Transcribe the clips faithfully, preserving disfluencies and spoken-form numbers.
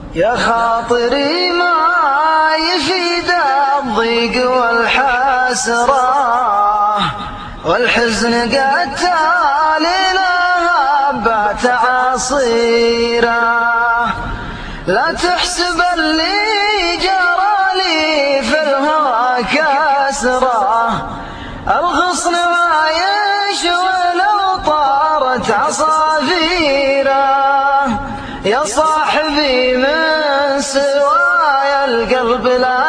يا خاطري ما يفيد الضيق والحسرة، والحزن قتال لها بات عصيرة. لا تحسب اللي جرى لي في الهوى كسرة، الغصن عايش ولو طارت عصافيره. يا صاحبي من سوايا القلب لا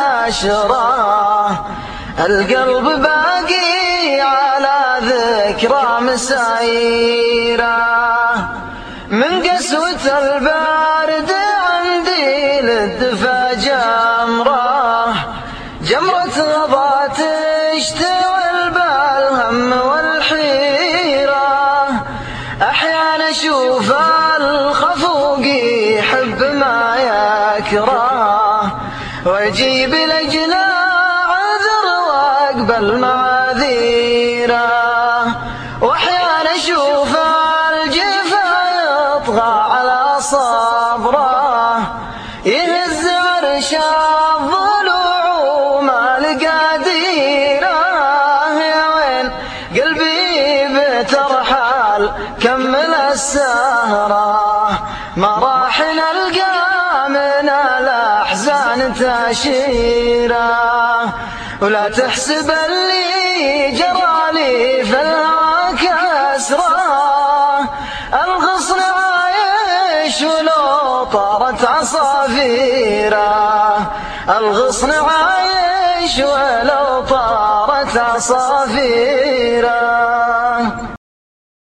تشره، القلب باقي على ذكرى مسايره. من قسوة البارد عندي للدفا جمرة، جمرة غضا تشتعل بالهم والحيرة. أحيانا أشوف الخفوق يحب ما يكره، ويجيب لأجل عذر واقبل معاذيره. وأحيانا أشوف الجفا يطغى على صبره، يهز عرش الضلوع وما لقاديره. يا وين قلبي بترحل كمل السهرة، ما راح نلقى من الأحزان تشيره. ولا تحسب اللي جرى لي في الهوى كسرة، الغصن عايش ولو طارت عصافيره. الغصن عايش ولو طارت عصافيره.